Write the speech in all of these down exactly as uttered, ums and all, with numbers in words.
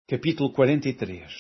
Capítulo quarenta e três.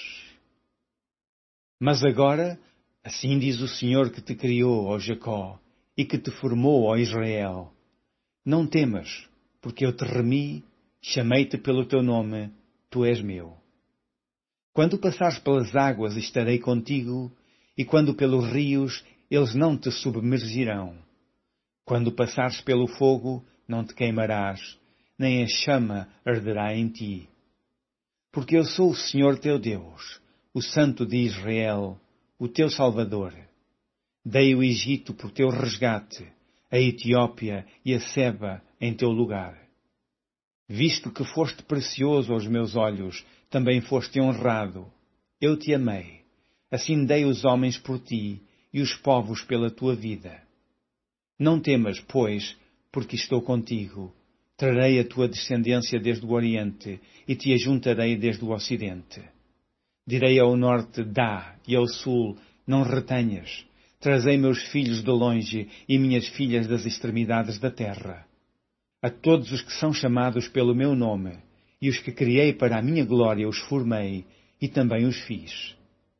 Mas agora, assim diz o Senhor que te criou, ó Jacó, e que te formou, ó Israel: não temas, porque eu te remi, chamei-te pelo teu nome, tu és meu. Quando passares pelas águas, estarei contigo, e quando pelos rios, eles não te submergirão. Quando passares pelo fogo, não te queimarás, nem a chama arderá em ti. Porque eu sou o Senhor teu Deus, o Santo de Israel, o teu Salvador. Dei o Egito por teu resgate, a Etiópia e a Seba em teu lugar. Visto que foste precioso aos meus olhos, também foste honrado. Eu te amei. Assim dei os homens por ti e os povos pela tua vida. Não temas, pois, porque estou contigo. Trarei a tua descendência desde o Oriente e te ajuntarei desde o Ocidente. Direi ao norte, dá, e ao sul, não retenhas. Trazei meus filhos de longe e minhas filhas das extremidades da terra. A todos os que são chamados pelo meu nome, e os que criei para a minha glória os formei, e também os fiz.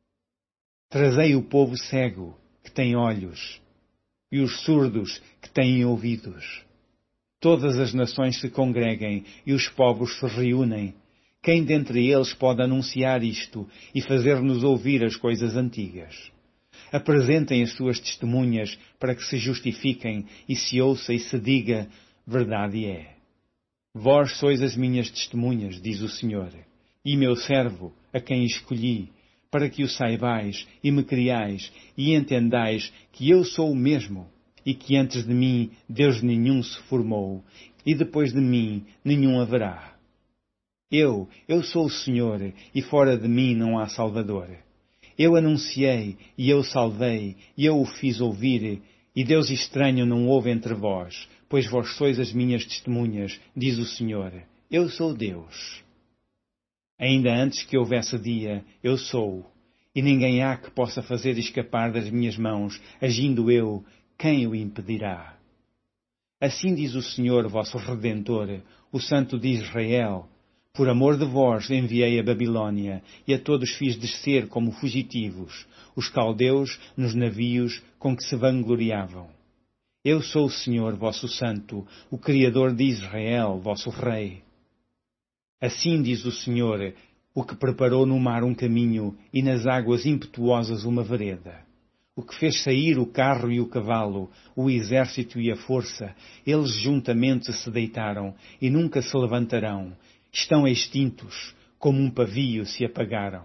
Trazei o povo cego, que tem olhos, e os surdos, que têm ouvidos. Todas as nações se congreguem e os povos se reúnem. Quem dentre eles pode anunciar isto e fazer-nos ouvir as coisas antigas? Apresentem as suas testemunhas para que se justifiquem e se ouça e se diga, verdade é. Vós sois as minhas testemunhas, diz o Senhor, e meu servo, a quem escolhi, para que o saibais e me criais e entendais que eu sou o mesmo, e que antes de mim Deus nenhum se formou, e depois de mim nenhum haverá. Eu, eu sou o Senhor, e fora de mim não há Salvador. Eu anunciei, e eu salvei, e eu o fiz ouvir, e Deus estranho não houve entre vós, pois vós sois as minhas testemunhas, diz o Senhor. Eu sou Deus. Ainda antes que houvesse dia, eu sou, e ninguém há que possa fazer escapar das minhas mãos, agindo eu, quem o impedirá? Assim diz o Senhor, vosso Redentor, o Santo de Israel: por amor de vós enviei a Babilônia, e a todos fiz descer como fugitivos, os caldeus nos navios com que se vangloriavam. Eu sou o Senhor, vosso Santo, o Criador de Israel, vosso Rei. Assim diz o Senhor, o que preparou no mar um caminho e nas águas impetuosas uma vereda. O que fez sair o carro e o cavalo, o exército e a força, eles juntamente se deitaram e nunca se levantarão. Estão extintos, como um pavio se apagaram.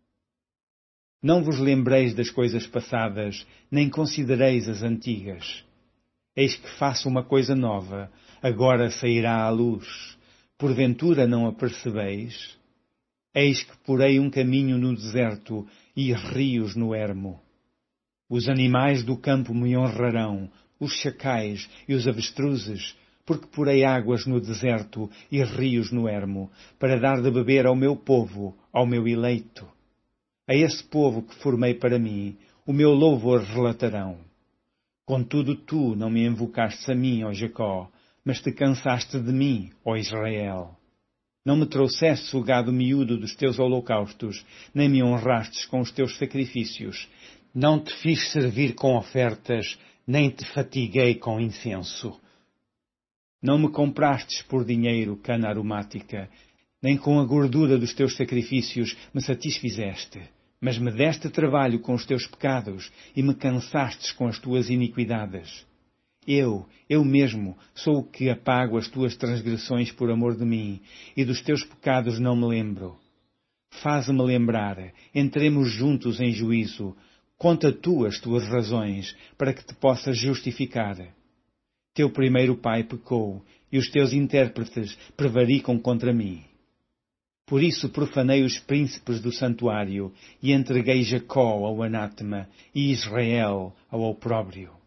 Não vos lembreis das coisas passadas, nem considereis as antigas. Eis que faço uma coisa nova, agora sairá à luz. Porventura não a percebeis? Eis que porei um caminho no deserto e rios no ermo. Os animais do campo me honrarão, os chacais e os avestruzes, porque porei águas no deserto e rios no ermo, para dar de beber ao meu povo, ao meu eleito. A esse povo que formei para mim, o meu louvor relatarão. Contudo tu não me invocaste a mim, ó Jacó, mas te cansaste de mim, ó Israel. Não me trouxestes o gado miúdo dos teus holocaustos, nem me honrastes com os teus sacrifícios. Não te fiz servir com ofertas, nem te fatiguei com incenso. Não me comprastes por dinheiro cana aromática, nem com a gordura dos teus sacrifícios me satisfizeste, mas me deste trabalho com os teus pecados e me cansastes com as tuas iniquidades. Eu, eu mesmo, sou o que apago as tuas transgressões por amor de mim, e dos teus pecados não me lembro. Faze-me lembrar, entremos juntos em juízo. Conta tu as tuas razões, para que te possas justificar. Teu primeiro pai pecou, e os teus intérpretes prevaricam contra mim. Por isso profanei os príncipes do santuário, e entreguei Jacó ao anátema, e Israel ao opróbrio.